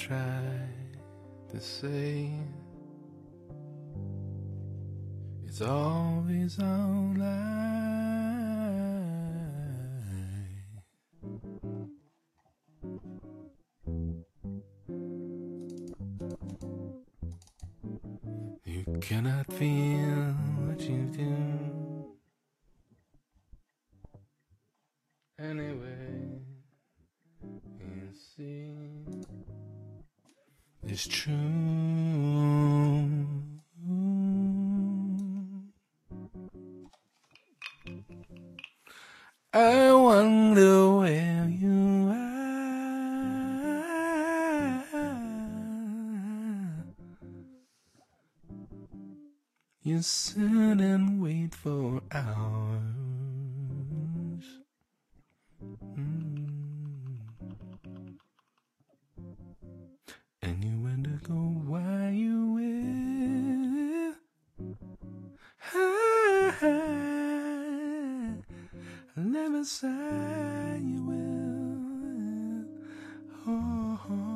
try to say it's always alright. You cannot feel what you do anyway. You see, it's true. I wonder where you are. You sit and wait for hours. And you wonder, go, why you will. I never say you will. Oh,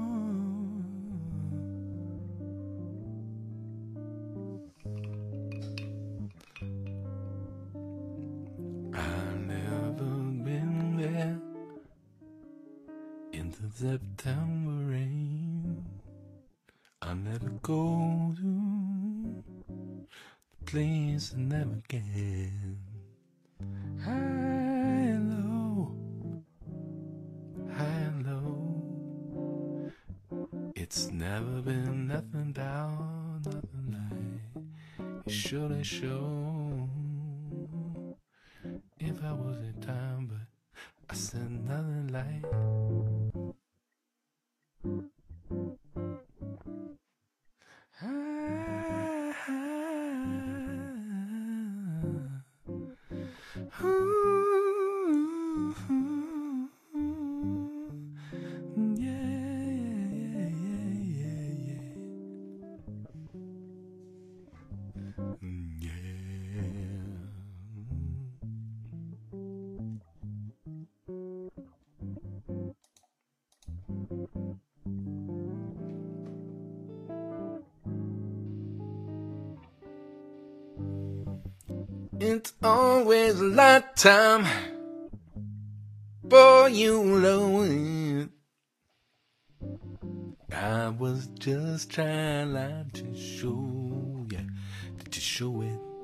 I've never been there in the September rain. I'll never go to the place I never can. High and low, high and low. It's never been nothing down, nothing like it surely show. If I was in time, but I said nothing like. It's always a lifetime for you, Lord. I was just trying to show you, to show it.